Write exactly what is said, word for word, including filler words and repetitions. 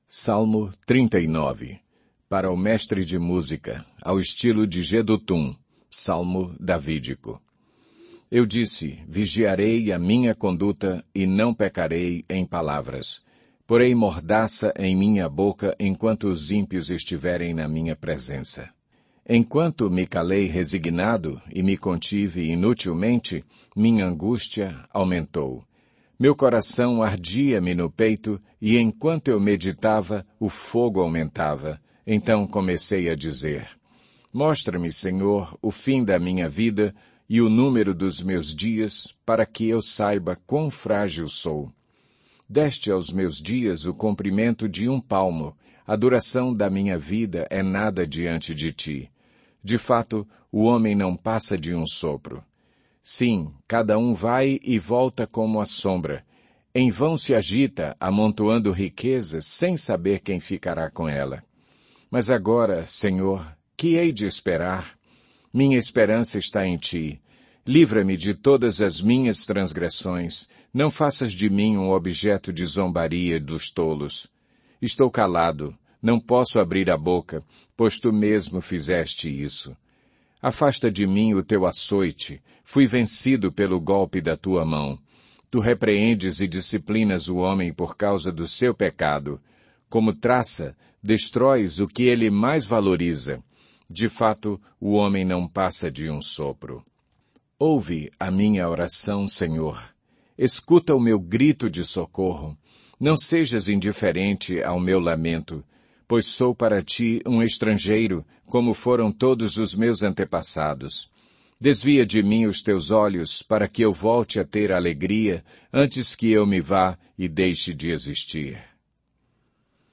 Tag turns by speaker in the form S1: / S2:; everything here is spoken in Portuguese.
S1: Salmo trinta e nove. Para o mestre de música, ao estilo de Jedutum, salmo davídico. Eu disse, vigiarei a minha conduta e não pecarei em palavras. Porei mordaça em minha boca enquanto os ímpios estiverem na minha presença. Enquanto me calei resignado e me contive inutilmente, minha angústia aumentou. Meu coração ardia-me no peito, e enquanto eu meditava, o fogo aumentava. Então comecei a dizer, mostra-me, Senhor, o fim da minha vida e o número dos meus dias, para que eu saiba quão frágil sou. Deste aos meus dias o comprimento de um palmo, a duração da minha vida é nada diante de ti. De fato, o homem não passa de um sopro. Sim, cada um vai e volta como a sombra. Em vão se agita, amontoando riquezas, sem saber quem ficará com ela. Mas agora, Senhor, que hei de esperar? Minha esperança está em ti. Livra-me de todas as minhas transgressões. Não faças de mim um objeto de zombaria dos tolos. Estou calado, não posso abrir a boca, pois tu mesmo fizeste isso. Afasta de mim o teu açoite, fui vencido pelo golpe da tua mão. Tu repreendes e disciplinas o homem por causa do seu pecado. Como traça, destróis o que ele mais valoriza. De fato, o homem não passa de um sopro. Ouve a minha oração, Senhor. Escuta o meu grito de socorro. Não sejas indiferente ao meu lamento, pois sou para ti um estrangeiro, como foram todos os meus antepassados. Desvia de mim os teus olhos, para que eu volte a ter alegria, antes que eu me vá e deixe de existir.